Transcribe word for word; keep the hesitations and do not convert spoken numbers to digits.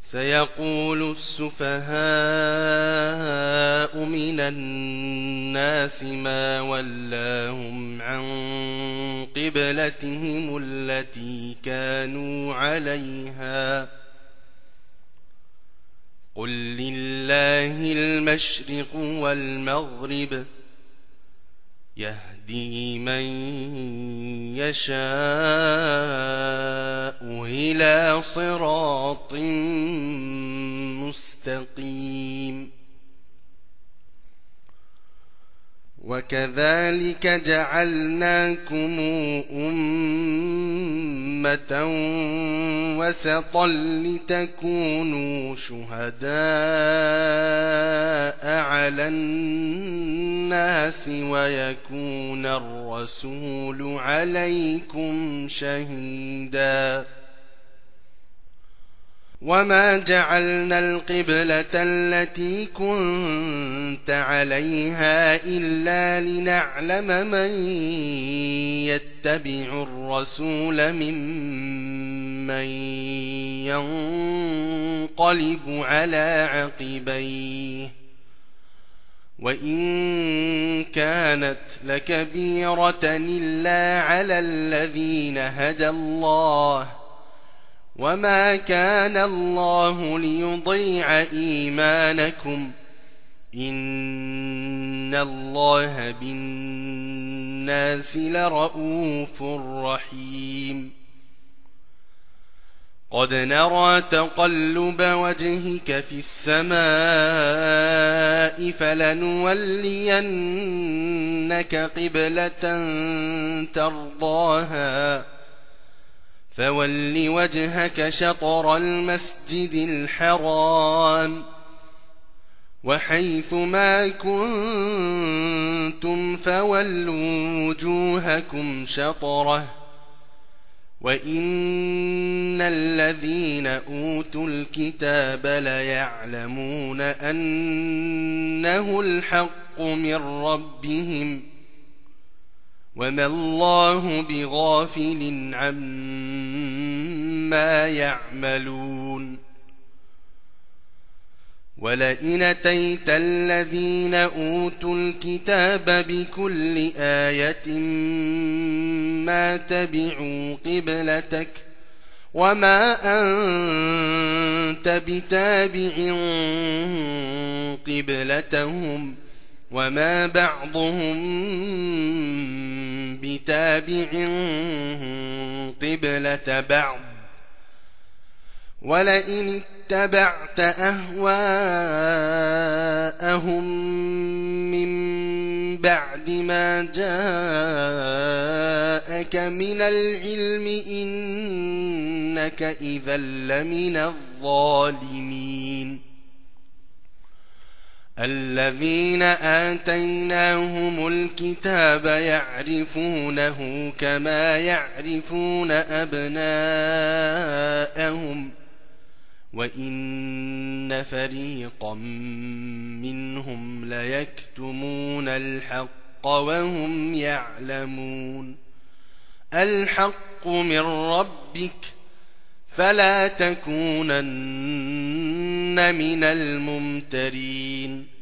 سيقول السفهاء من الناس ما ولاهم عن قبلتهم التي كانوا عليها قل لله المشرق والمغرب يهدي من يشاء إلى صراط مستقيم. وكذلك جعلناكم أمة وسطا لتكونوا شهداء على الناس ويكون الرسول عليكم شهيدا. وما جعلنا القبلة التي كنت عليها إلا لنعلم من يتبع الرسول ممن ينقلب على عقبيه وإن كانت لكبيرة إلا على الذين هدى الله وما كان الله ليضيع إيمانكم إن الله بالناس لرءوف رحيم. قد نرى تقلب وجهك في السماء فلنولينك قبلة ترضاها فول وجهك شطر المسجد الحرام وحيث ما كنتم فولوا وجوهكم شطره وإن الذين أوتوا الكتاب ليعلمون أنه الحق من ربهم وما الله بغافل عما يعملون. ولئن أتيت الذين أوتوا الكتاب بكل آية ما تبعوا قبلتك وما أنت بتابع قبلتهم وما بعضهم بتابع قبلة بعض ولئن اتبعت أهواءهم من بعد ما جاءك من العلم إنك إذا لمن الظالمين. الذين آتيناهم الكتاب يعرفونه كما يعرفون أبناءهم وإن فريقا منهم ليكتمون الحق وهم يعلمون. الحق من ربك فلا تكونن من الممترين.